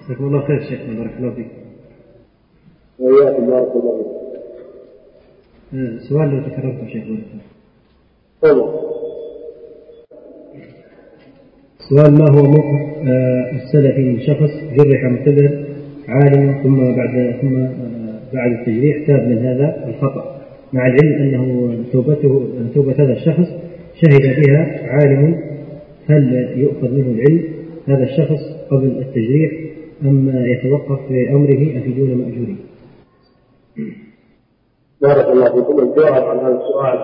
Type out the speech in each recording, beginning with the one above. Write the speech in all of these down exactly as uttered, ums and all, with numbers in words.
جزاكم الله خير شيخنا، بارك الله فيك. وإياكم بارك الله فيك. سؤال لو تكررت شيخ. تفضل. سؤال: ما هو موقف السلفي من شخص جرح معتذر عالم ثم بعد ثم بعد التجريح تاب من هذا الخطأ، مع العلم أنه توبته توبة هذا الشخص شهد بها عالم، هل يؤخذ منه العلم هذا الشخص قبل التجريح أم يتوقف في أمره أفيدون مأجورين؟ بارك الله فيكم. الجواب عن هذا السؤال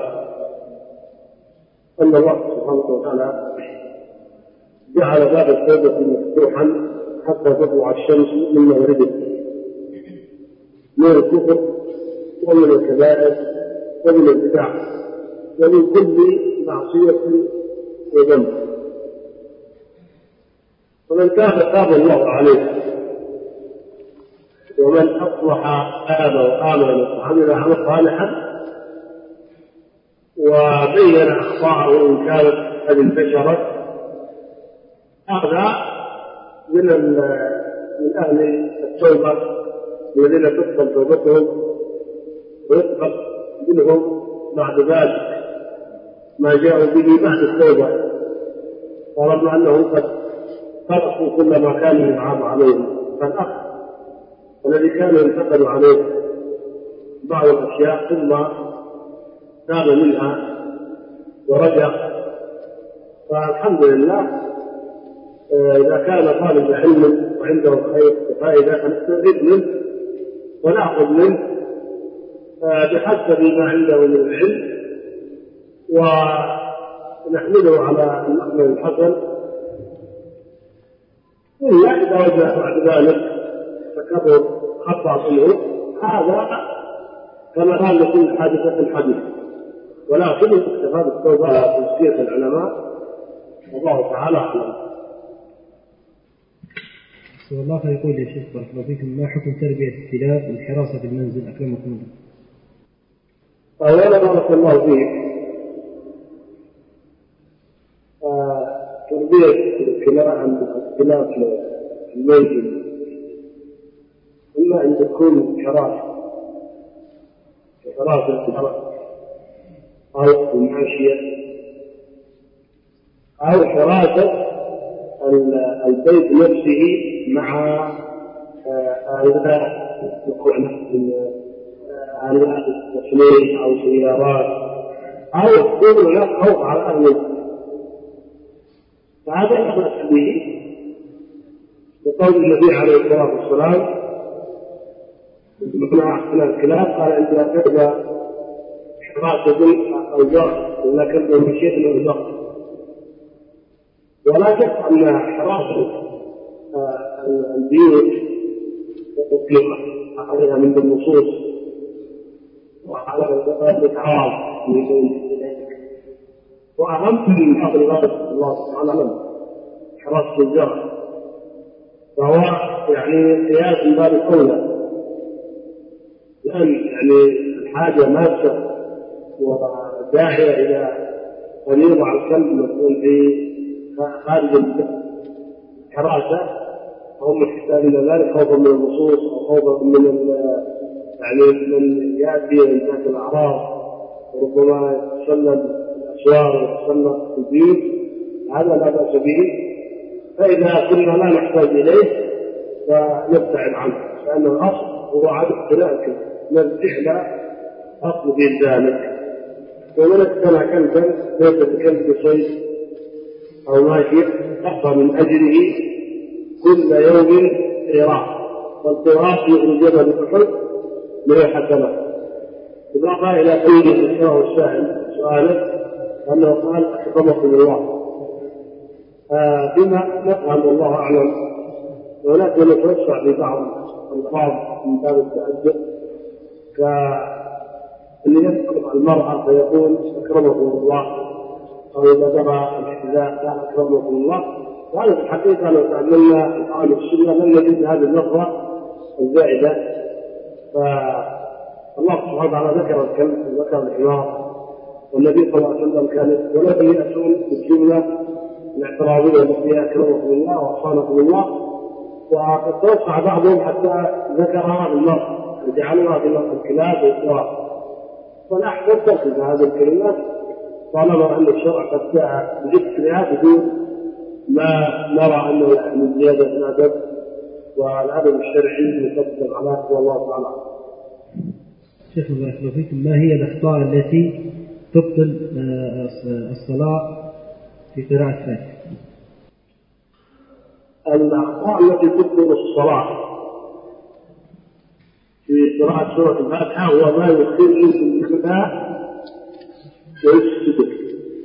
أن الله سبحانه وتعالى جعل باب التوبة مفتوحا حتى تطلع الشمس من مغربه، من الكفر ومن الكبائر ومن البدع ومن كل معصية وذنب. ومن تاب تاب الله عليه، ومن أصلح تاب وآمن وعمل عملا صالحا وبين أخطاءه إن كانت قد انتشرت، هذا من من أهل التوبة الذين تقبل توبتهم ويقبل منهم بعد ذلك ما جاءوا به بعد التوبة، ورغم أنهم قد تركوا كل ما كانوا يلعب عليهم. فالأخ الذي كان ينتقد عليه بعض الأشياء ثم تاب منها ورجع، فالحمد لله إذا كان طالب علم وعنده خير وفائدة فنستفيد منه ونأخذ منه بحسب ما عنده من العلم ونحمله على النقل الحسن. إلا إذا وجد بعد ذلك تكرر خطأ منه، هذا كما قال لكل حادثة حديث، ولكن استفاد التوبة على تزكية العلماء والله تعالى أعلم. والله يقول يا شيخ بارك الله فيكم: ما حكم تربية الكلاب والحراسة في المنزل أكرمكم الله؟ أولا بارك الله فيك، تربية الكلاب في المنزل إما أن تكون حراسة حراسة الحرس أو الماشية أو حراسة البيت نفسه مع آلات آلات التصنيع أو سيارات، أو يكون له خوف على أهله، فهذا لا بأس به وقول النبي عليه الصلاة والسلام مع أحسن الكلاب قال: عندنا كلب حراسة أو جار ولا كلب مشيت أو جار. ولا شك أن حراسة البيوت أطلق عليها من النصوص وعلى الإكرام من ذلك، وأهم من فضل الله سبحانه وتعالى حراسة الجار، فهو يعني قياس من باب الأولى، لأن يعني الحاجة ماسة وداعية إلى أن يوضع الكلب مسؤول في خارج الحراسة، هم يحتاجون ذلك خوفا من النصوص أو خوفا من يعني من يأتي وينتهك الأعراض وربما يتسلل الأسوار ويتسلل البيوت، هذا لا بأس به. فإذا كنا لا نحتاج إليه فنبتعد عنه، لأن الأصل هو عدم اقتناء، نرجع إلى أصل في ذلك. ومن اقتنى كلبا ليس بكلب صيد أو ماشية تقى من أجله كل يوم قيراط، والقيراط يخرجون بالأحد من الحسنات. إضافة إلى قيد الإسراء والسائل سؤاله أنه قال: أكرمكم الله. آه بما نفهم والله أعلم، ولكن نتوسع في بعض الألفاظ من باب التأدب، كأن يذكر المرأة فيقول: أكرمكم الله، أو إذا جرى الاحتذاء قال: أكرمكم الله. وهذا في الحقيقة لو تعلمنا القرآن والسنة لم نجد هذه اللفظة الزائدة. فالله سبحانه وتعالى ذكر الكلب وذكر الحمار، والنبي صلى الله عليه وسلم كان ولم يأتون بالجملة الاعتراضية التي: أكرمكم الله وأحسنكم الله. وقد توقع بعضهم حتى ذكرها في النص وجعلوها في نص الكلاب والسواق، فنحن تركز هذه الكلمات طالما أن الشرع قد جاء بذكرها بدون ما نرى أنه يعني زيادة في الأدب والأدب الشرعي مقدم على والله تعالى. شيخ بارك الله فيكم، ما هي الأخطاء التي تبطل الصلاة في قراءة الفاتحة؟ الأخطاء التي تبطل الصلاة في قراءة سورة الفاتحة هو ما يخل بالابتداء ويسجد.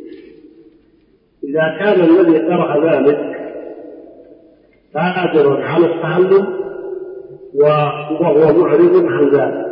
إذا كان الذي قرأ ذلك قادر على التعلم وهو معرض عن ذلك،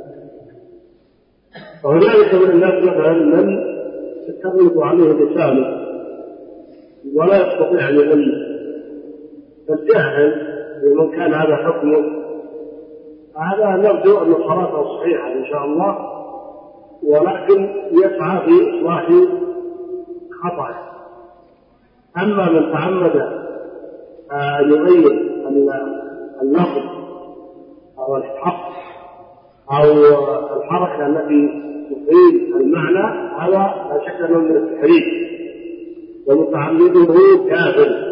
وهنالك من الناس مثلا من تتغلب عليه لسانه ولا يستطيع أن يغني، فالجاهل ومن كان هذا حكمه هذا نرجو أن صلاته صحيحة إن شاء الله، ولكن يسعى في إصلاح خطأه. أما من تعمد أن يغير اللفظ أو الحق أو الحركة التي تفيد المعنى هذا لا شك أنه من التحريف، ومتعمده كافر،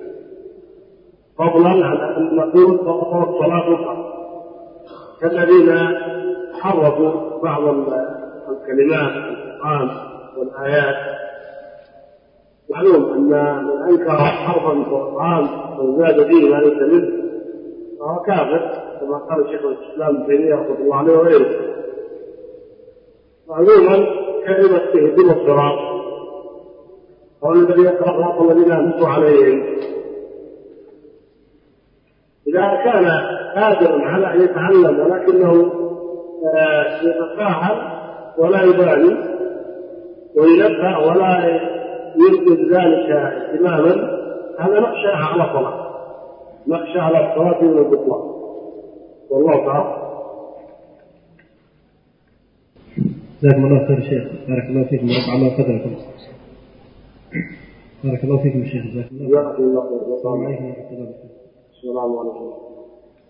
فضلا عن أن نقول فقط الصلاة فقط، كالذين حرفوا بعض الكلمات القرآن والآيات. معلوم أن من أنكر حرفا من القرآن وزاد فيه ما ليس منه فهو كافر، كما قال شيخ الإسلام ابن تيمية رحمه الله عليه وغيره. معلوما كلمة اهدنا الصراط هو الذي يقرأ صراط الذين أنعمت عليهم، إذا كان قادرا على أن يتعلم ولكنه يتساهل ولا يبالي وينبه ولا يلقي ذلك اهتماما، هذا نخشى على صلاة نخشى على الصلاة من البطلان والله تعالى. جزاكم الله خير شيخ، بارك الله فيكم ورفع الله قدركم. بارك الله فيكم شيخ، جزاكم الله خير. السلام عليكم ورحمة الله وبركاته. السلام عليكم.